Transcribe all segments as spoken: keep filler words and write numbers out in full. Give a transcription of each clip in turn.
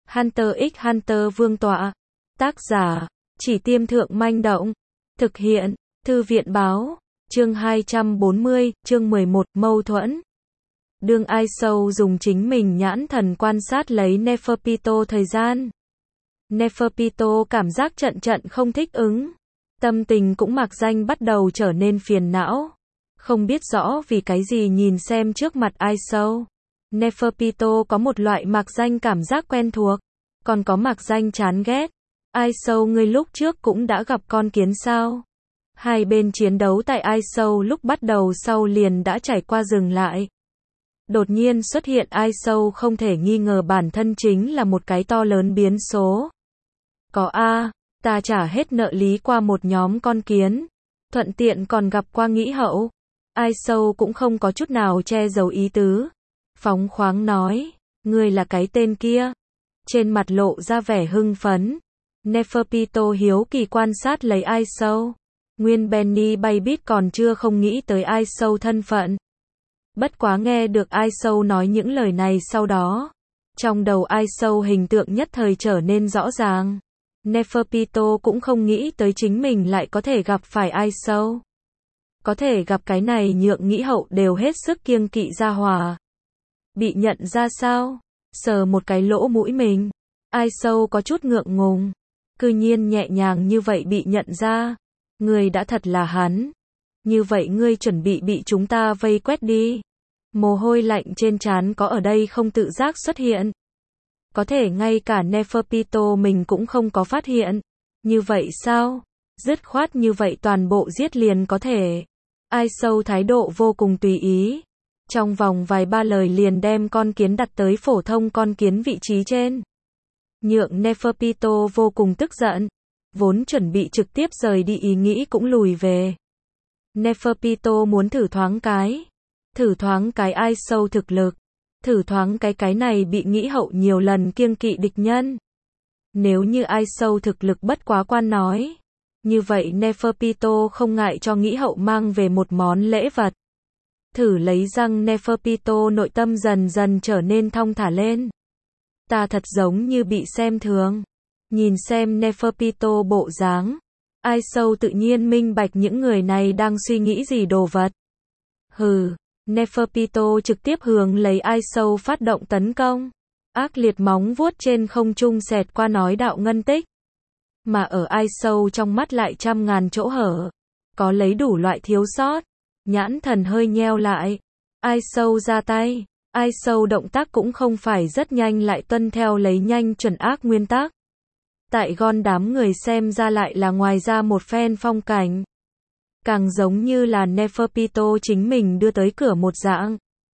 Hunter x Hunter vương tọa. Tác giả, Chỉ Tiêm Thượng Manh Động. Thực hiện, Thư viện Báo. Chương hai trăm bốn mươi, chương mười một, mâu thuẫn. Đương Ai Sâu dùng chính mình nhãn thần quan sát lấy Neferpito thời gian. Neferpito cảm giác trận trận không thích ứng. Tâm tình cũng mạc danh bắt đầu trở nên phiền não. Không biết rõ vì cái gì nhìn xem trước mặt Ai Sâu. Neferpito có một loại mạc danh cảm giác quen thuộc, còn có mạc danh chán ghét. Ai Sâu, ngươi lúc trước cũng đã gặp con kiến sao? Hai bên chiến đấu tại Ai Sâu lúc bắt đầu sau liền đã trải qua dừng lại. Đột nhiên xuất hiện Ai Sâu không thể nghi ngờ bản thân chính là một cái to lớn biến số. Có a, ta trả hết nợ lý qua một nhóm con kiến, thuận tiện còn gặp qua nghĩ hậu. Ai Sâu cũng không có chút nào che giấu ý tứ, phóng khoáng nói, ngươi là cái tên kia. Trên mặt lộ ra vẻ hưng phấn. Neferpito hiếu kỳ quan sát lấy Ai Sâu. Nguyên Benny bay bít còn chưa không nghĩ tới Ai Sâu thân phận. Bất quá nghe được Ai Sâu nói những lời này sau đó, trong đầu Ai Sâu hình tượng nhất thời trở nên rõ ràng. Neferpito cũng không nghĩ tới chính mình lại có thể gặp phải Ai Sâu. Có thể gặp cái này nhượng nghĩ hậu đều hết sức kiêng kỵ ra hỏa. Bị nhận ra sao? Sờ một cái lỗ mũi mình. Ai Sâu có chút ngượng ngùng. Cư nhiên nhẹ nhàng như vậy bị nhận ra. Ngươi đã thật là hắn. Như vậy ngươi chuẩn bị bị chúng ta vây quét đi. Mồ hôi lạnh trên trán có ở đây không tự giác xuất hiện. Có thể ngay cả Neferpito mình cũng không có phát hiện. Như vậy sao? Dứt khoát như vậy toàn bộ giết liền có thể. Ai Sâu thái độ vô cùng tùy ý. Trong vòng vài ba lời liền đem con kiến đặt tới phổ thông con kiến vị trí trên. Nhượng Neferpito vô cùng tức giận. Vốn chuẩn bị trực tiếp rời đi ý nghĩ cũng lùi về. Neferpito muốn thử thoáng cái. Thử thoáng cái Ai Sâu thực lực. Thử thoáng cái cái này bị nghĩ hậu nhiều lần kiêng kỵ địch nhân. Nếu như Ai Sâu thực lực bất quá quan nói. Như vậy Neferpito không ngại cho nghĩ hậu mang về một món lễ vật. Thử lấy răng Neferpito nội tâm dần dần trở nên thong thả lên. Ta thật giống như bị xem thường. Nhìn xem Neferpito bộ dáng. Ai Sâu tự nhiên minh bạch những người này đang suy nghĩ gì đồ vật. Hừ, Neferpito trực tiếp hướng lấy Ai Sâu phát động tấn công. Ác liệt móng vuốt trên không trung xẹt qua nói đạo ngân tích. Mà ở Ai Sâu trong mắt lại trăm ngàn chỗ hở. Có lấy đủ loại thiếu sót. Nhãn thần hơi nheo lại. Ai Sâu ra tay. Ai Sâu động tác cũng không phải rất nhanh lại tuân theo lấy nhanh chuẩn ác nguyên tắc. Tại gon đám người xem ra lại là ngoài ra một phen phong cảnh. Càng giống như là Neferpito chính mình đưa tới cửa một dạng.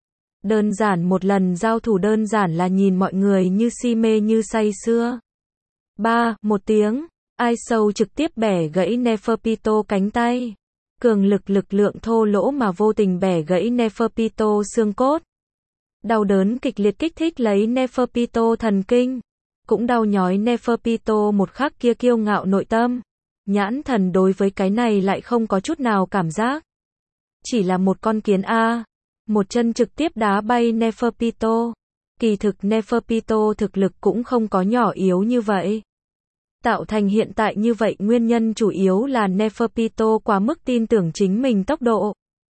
Đơn giản một lần giao thủ đơn giản là nhìn mọi người như si mê như say sưa. Ba, một tiếng. Ai Sâu trực tiếp bẻ gãy Neferpito cánh tay. Cường lực lực lượng thô lỗ mà vô tình bẻ gãy Neferpito xương cốt. Đau đớn kịch liệt kích thích lấy Neferpito thần kinh. Cũng đau nhói Neferpito một khắc kia kiêu ngạo nội tâm. Nhãn thần đối với cái này lại không có chút nào cảm giác. Chỉ là một con kiến A. Một chân trực tiếp đá bay Neferpito. Kỳ thực Neferpito thực lực cũng không có nhỏ yếu như vậy. Tạo thành hiện tại như vậy nguyên nhân chủ yếu là Neferpito quá mức tin tưởng chính mình tốc độ.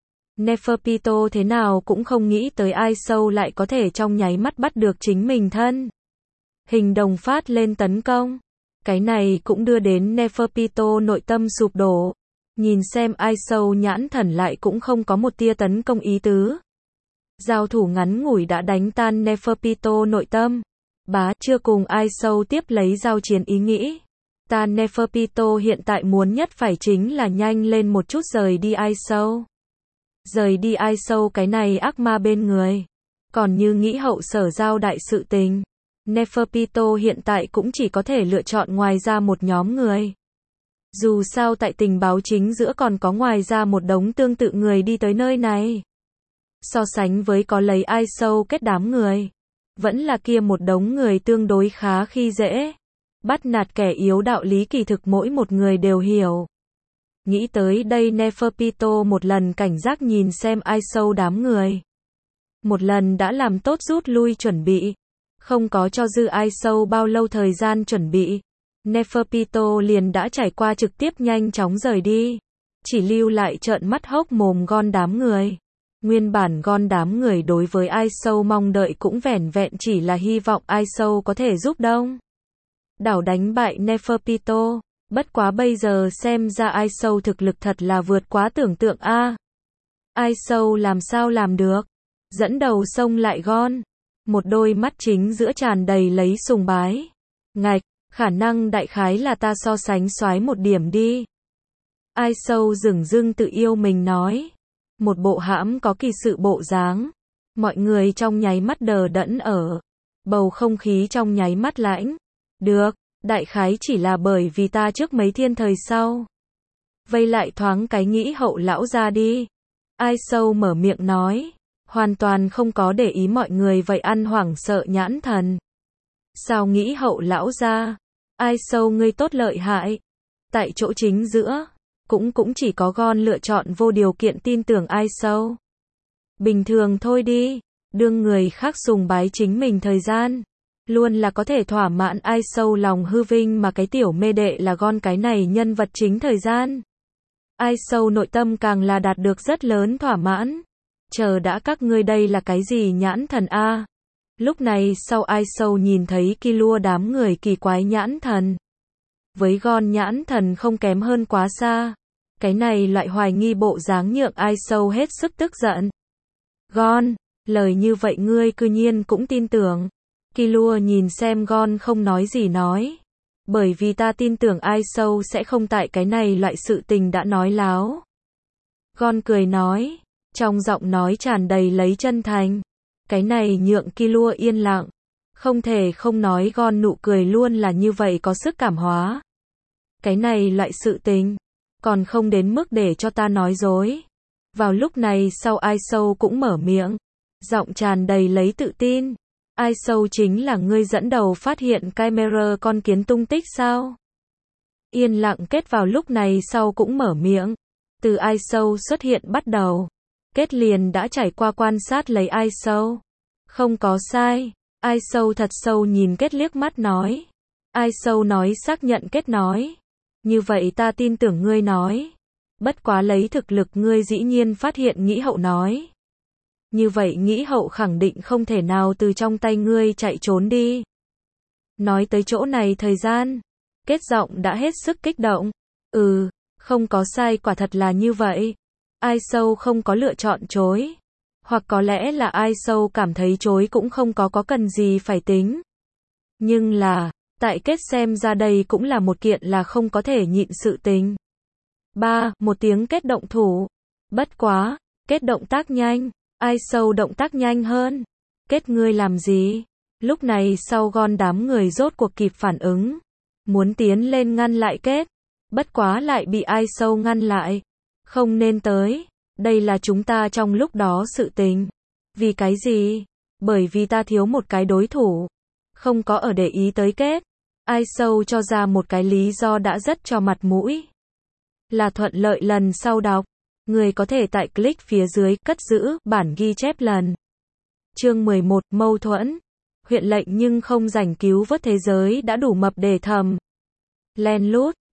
Neferpito thế nào cũng không nghĩ tới Ai Sâu lại có thể trong nháy mắt bắt được chính mình thân. Hình đồng phát lên tấn công. Cái này cũng đưa đến Neferpito nội tâm sụp đổ. Nhìn xem Ai Sâu nhãn thần lại cũng không có một tia tấn công ý tứ. Giao thủ ngắn ngủi đã đánh tan Neferpito nội tâm. Bá chưa cùng Ai Sâu tiếp lấy giao chiến ý nghĩ. Ta Neferpito hiện tại muốn nhất phải chính là nhanh lên một chút rời đi Ai Sâu. Rời đi Ai Sâu cái này ác ma bên người. Còn như nghĩ hậu sở giao đại sự tình. Neferpito hiện tại cũng chỉ có thể lựa chọn ngoài ra một nhóm người. Dù sao tại tình báo chính giữa còn có ngoài ra một đống tương tự người đi tới nơi này. So sánh với có lấy Ai Sâu kết đám người. Vẫn là kia một đống người tương đối khá khi dễ. Bắt nạt kẻ yếu đạo lý kỳ thực mỗi một người đều hiểu. Nghĩ tới đây Neferpito một lần cảnh giác nhìn xem Ai Sâu đám người. Một lần đã làm tốt rút lui chuẩn bị. Không có cho dư ai sâu bao lâu thời gian chuẩn bị, Neferpito liền đã trải qua trực tiếp nhanh chóng rời đi. Chỉ lưu lại trợn mắt hốc mồm Gon đám người. Nguyên bản Gon đám người đối với ai sâu mong đợi cũng vẻn vẹn chỉ là hy vọng ai sâu có thể giúp Đông đảo đánh bại Neferpito. Bất quá bây giờ xem ra ai sâu thực lực thật là vượt quá tưởng tượng a. Ai sâu làm sao làm được? Dẫn đầu xông lại Gon. Một đôi mắt chính giữa tràn đầy lấy sùng bái. Ngạch, khả năng đại khái là ta so sánh soái một điểm đi. Ai sâu dửng dưng tự yêu mình nói. Một bộ hãm có kỳ sự bộ dáng. Mọi người trong nháy mắt đờ đẫn ở. Bầu không khí trong nháy mắt lãnh. Được, đại khái chỉ là bởi vì ta trước mấy thiên thời sau. Vây lại thoáng cái nghĩ hậu lão ra đi. Ai sâu mở miệng nói. Hoàn toàn không có để ý mọi người vậy ăn hoảng sợ nhãn thần. Sao nghĩ hậu lão ra? Ai sâu ngươi tốt lợi hại. Tại chỗ chính giữa. Cũng cũng chỉ có Gon lựa chọn vô điều kiện tin tưởng ai sâu. Bình thường thôi đi. Đương người khác sùng bái chính mình thời gian. Luôn là có thể thỏa mãn ai sâu lòng hư vinh mà cái tiểu mê đệ là Gon cái này nhân vật chính thời gian. Ai sâu nội tâm càng là đạt được rất lớn thỏa mãn. Chờ đã các ngươi đây là cái gì nhãn thần a? Lúc này sau ai sâu nhìn thấy Killua đám người kỳ quái nhãn thần. Với Gon nhãn thần không kém hơn quá xa. Cái này loại hoài nghi bộ dáng nhượng ai sâu hết sức tức giận. Gon, lời như vậy ngươi cư nhiên cũng tin tưởng. Killua nhìn xem Gon không nói gì nói. Bởi vì ta tin tưởng ai sâu sẽ không tại cái này loại sự tình đã nói láo. Gon cười nói. Trong giọng nói tràn đầy lấy chân thành. Cái này nhượng Killua yên lặng. Không thể không nói Gon nụ cười luôn là như vậy có sức cảm hóa. Cái này loại sự tình. Còn không đến mức để cho ta nói dối. Vào lúc này sau ai sâu cũng mở miệng. Giọng tràn đầy lấy tự tin. Ai sâu chính là ngươi dẫn đầu phát hiện camera con kiến tung tích sao? Yên lặng kết vào lúc này sau cũng mở miệng. Từ ai sâu xuất hiện bắt đầu. Kết liền đã trải qua quan sát lấy ai sâu. Không có sai. Ai sâu thật sâu nhìn kết liếc mắt nói. Ai sâu nói xác nhận kết nói. Như vậy ta tin tưởng ngươi nói. Bất quá lấy thực lực ngươi dĩ nhiên phát hiện nghĩ hậu nói. Như vậy nghĩ hậu khẳng định không thể nào từ trong tay ngươi chạy trốn đi. Nói tới chỗ này thời gian. Kết giọng đã hết sức kích động. Ừ, không có sai quả thật là như vậy. Ai sâu không có lựa chọn chối. Hoặc có lẽ là ai sâu cảm thấy chối cũng không có có cần gì phải tính. Nhưng là, tại kết xem ra đây cũng là một kiện là không có thể nhịn sự tình. ba. Một tiếng kết động thủ. Bất quá, kết động tác nhanh. Ai sâu động tác nhanh hơn. Kết ngươi làm gì? Lúc này sau Gon đám người rốt cuộc kịp phản ứng. Muốn tiến lên ngăn lại kết. Bất quá lại bị ai sâu ngăn lại. Không nên tới. Đây là chúng ta trong lúc đó sự tình. Vì cái gì? Bởi vì ta thiếu một cái đối thủ. Không có ở để ý tới kết. Ai sâu cho ra một cái lý do đã rất cho mặt mũi. Là thuận lợi lần sau đọc. Người có thể tại click phía dưới cất giữ bản ghi chép lần. Chương mười một Mâu thuẫn. Huyện lệnh nhưng không rảnh cứu vớt thế giới đã đủ mập để thầm. Len lút.